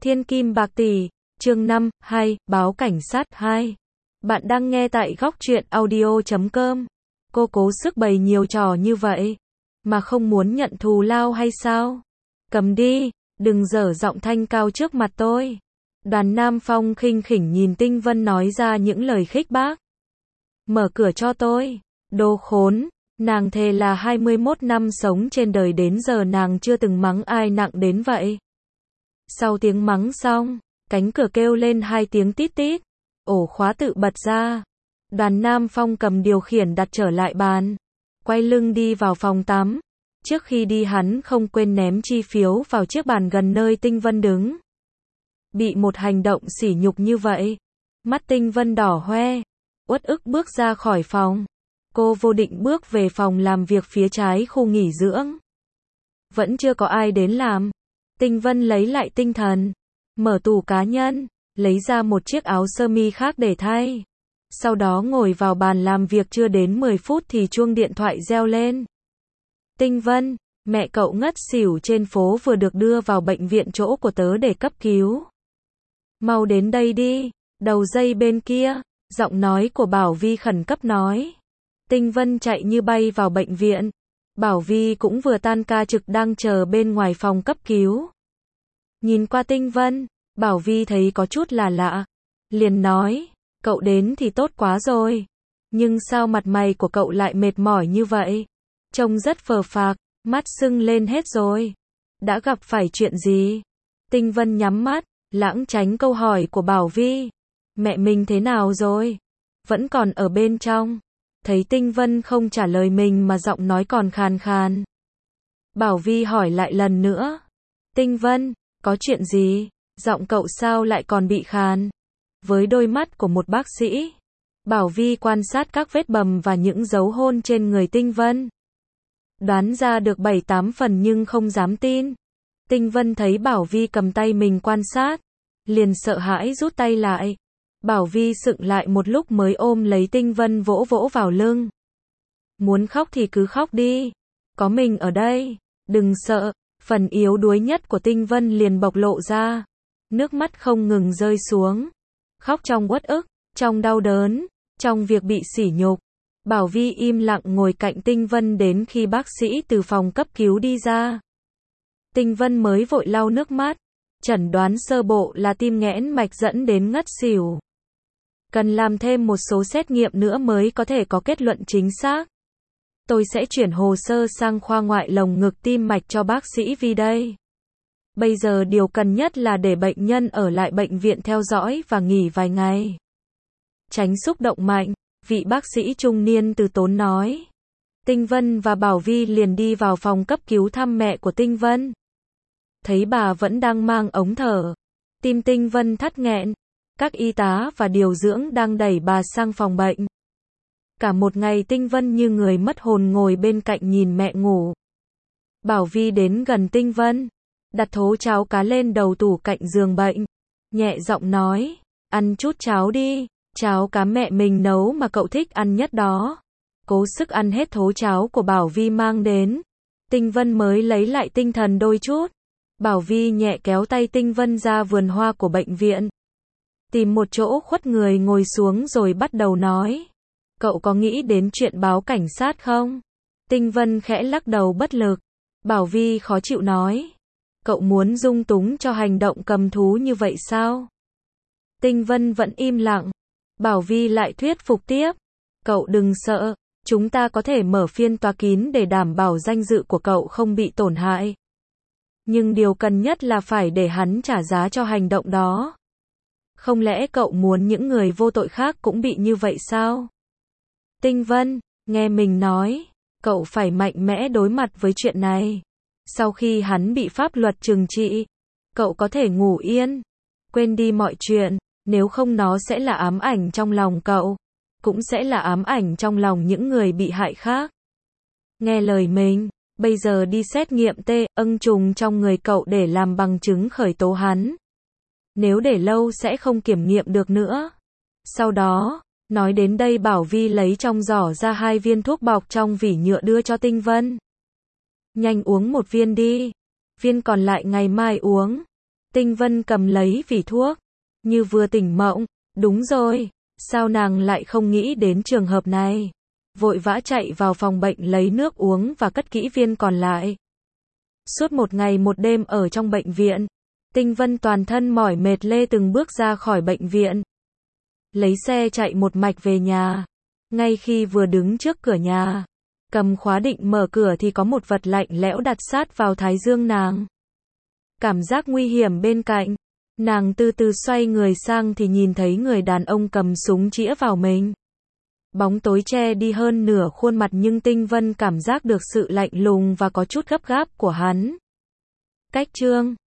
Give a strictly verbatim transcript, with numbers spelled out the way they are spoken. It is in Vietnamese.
Thiên kim bạc tỷ, chương năm, hai, báo cảnh sát hai. Bạn đang nghe tại góc truyện audio chấm com. Cô cố sức bày nhiều trò như vậy, mà không muốn nhận thù lao hay sao? Cầm đi, đừng dở giọng thanh cao trước mặt tôi. Đoàn Nam Phong khinh khỉnh nhìn Tinh Vân nói ra những lời khích bác. Mở cửa cho tôi, đồ khốn. Nàng thề là hai mươi mốt năm sống trên đời đến giờ nàng chưa từng mắng ai nặng đến vậy. Sau tiếng mắng xong, cánh cửa kêu lên hai tiếng tít tít, ổ khóa tự bật ra. Đoàn Nam Phong cầm điều khiển đặt trở lại bàn, quay lưng đi vào phòng tắm. Trước khi đi hắn không quên ném chi phiếu vào chiếc bàn gần nơi Tinh Vân đứng. Bị một hành động sỉ nhục như vậy, mắt Tinh Vân đỏ hoe, uất ức bước ra khỏi phòng. Cô vô định bước về phòng làm việc phía trái khu nghỉ dưỡng. Vẫn chưa có ai đến làm. Tinh Vân lấy lại tinh thần, mở tủ cá nhân, lấy ra một chiếc áo sơ mi khác để thay. Sau đó ngồi vào bàn làm việc chưa đến mười phút thì chuông điện thoại reo lên. Tinh Vân, mẹ cậu ngất xỉu trên phố vừa được đưa vào bệnh viện chỗ của tớ để cấp cứu. Mau đến đây đi, đầu dây bên kia, giọng nói của Bảo Vi khẩn cấp nói. Tinh Vân chạy như bay vào bệnh viện. Bảo Vi cũng vừa tan ca trực đang chờ bên ngoài phòng cấp cứu. Nhìn qua Tinh Vân, Bảo Vi thấy có chút là lạ. Liền nói, cậu đến thì tốt quá rồi. Nhưng sao mặt mày của cậu lại mệt mỏi như vậy? Trông rất phờ phạc, mắt sưng lên hết rồi. Đã gặp phải chuyện gì? Tinh Vân nhắm mắt, lãng tránh câu hỏi của Bảo Vi. Mẹ mình thế nào rồi? Vẫn còn ở bên trong. Thấy Tinh Vân không trả lời mình mà giọng nói còn khàn khàn. Bảo Vi hỏi lại lần nữa. Tinh Vân, có chuyện gì? Giọng cậu sao lại còn bị khàn? Với đôi mắt của một bác sĩ, Bảo Vi quan sát các vết bầm và những dấu hôn trên người Tinh Vân. Đoán ra được bảy tám phần nhưng không dám tin. Tinh Vân thấy Bảo Vi cầm tay mình quan sát, liền sợ hãi rút tay lại. Bảo Vi sững lại một lúc mới ôm lấy Tinh Vân vỗ vỗ vào lưng. Muốn khóc thì cứ khóc đi. Có mình ở đây. Đừng sợ. Phần yếu đuối nhất của Tinh Vân liền bộc lộ ra. Nước mắt không ngừng rơi xuống. Khóc trong uất ức, trong đau đớn, trong việc bị sỉ nhục. Bảo Vi im lặng ngồi cạnh Tinh Vân đến khi bác sĩ từ phòng cấp cứu đi ra. Tinh Vân mới vội lau nước mắt. Chẩn đoán sơ bộ là tim nghẽn mạch dẫn đến ngất xỉu. Cần làm thêm một số xét nghiệm nữa mới có thể có kết luận chính xác. Tôi sẽ chuyển hồ sơ sang khoa ngoại lồng ngực tim mạch cho bác sĩ Vi đây. Bây giờ điều cần nhất là để bệnh nhân ở lại bệnh viện theo dõi và nghỉ vài ngày. Tránh xúc động mạnh, vị bác sĩ trung niên từ tốn nói. Tinh Vân và Bảo Vi liền đi vào phòng cấp cứu thăm mẹ của Tinh Vân. Thấy bà vẫn đang mang ống thở. Tim Tinh Vân thắt nghẹn. Các y tá và điều dưỡng đang đẩy bà sang phòng bệnh. Cả một ngày Tinh Vân như người mất hồn ngồi bên cạnh nhìn mẹ ngủ. Bảo Vi đến gần Tinh Vân, đặt thố cháo cá lên đầu tủ cạnh giường bệnh. Nhẹ giọng nói, ăn chút cháo đi, cháo cá mẹ mình nấu mà cậu thích ăn nhất đó. Cố sức ăn hết thố cháo của Bảo Vi mang đến. Tinh Vân mới lấy lại tinh thần đôi chút. Bảo Vi nhẹ kéo tay Tinh Vân ra vườn hoa của bệnh viện. Tìm một chỗ khuất người ngồi xuống rồi bắt đầu nói. Cậu có nghĩ đến chuyện báo cảnh sát không? Tinh Vân khẽ lắc đầu bất lực. Bảo Vi khó chịu nói. Cậu muốn dung túng cho hành động cầm thú như vậy sao? Tinh Vân vẫn im lặng. Bảo Vi lại thuyết phục tiếp. Cậu đừng sợ. Chúng ta có thể mở phiên tòa kín để đảm bảo danh dự của cậu không bị tổn hại. Nhưng điều cần nhất là phải để hắn trả giá cho hành động đó. Không lẽ cậu muốn những người vô tội khác cũng bị như vậy sao? Tinh Vân, nghe mình nói, cậu phải mạnh mẽ đối mặt với chuyện này. Sau khi hắn bị pháp luật trừng trị, cậu có thể ngủ yên, quên đi mọi chuyện, nếu không nó sẽ là ám ảnh trong lòng cậu, cũng sẽ là ám ảnh trong lòng những người bị hại khác. Nghe lời mình, bây giờ đi xét nghiệm T, âng trùng trong người cậu để làm bằng chứng khởi tố hắn. Nếu để lâu sẽ không kiểm nghiệm được nữa. Sau đó, nói đến đây Bảo Vi lấy trong giỏ ra hai viên thuốc bọc trong vỉ nhựa đưa cho Tinh Vân. Nhanh uống một viên đi. Viên còn lại ngày mai uống. Tinh Vân cầm lấy vỉ thuốc, như vừa tỉnh mộng, đúng rồi, sao nàng lại không nghĩ đến trường hợp này. Vội vã chạy vào phòng bệnh lấy nước uống và cất kỹ viên còn lại. Suốt một ngày một đêm ở trong bệnh viện, Tinh Vân toàn thân mỏi mệt lê từng bước ra khỏi bệnh viện. Lấy xe chạy một mạch về nhà. Ngay khi vừa đứng trước cửa nhà, cầm khóa định mở cửa thì có một vật lạnh lẽo đặt sát vào thái dương nàng. Cảm giác nguy hiểm bên cạnh, nàng từ từ xoay người sang thì nhìn thấy người đàn ông cầm súng chĩa vào mình. Bóng tối che đi hơn nửa khuôn mặt nhưng Tinh Vân cảm giác được sự lạnh lùng và có chút gấp gáp của hắn. Cách chương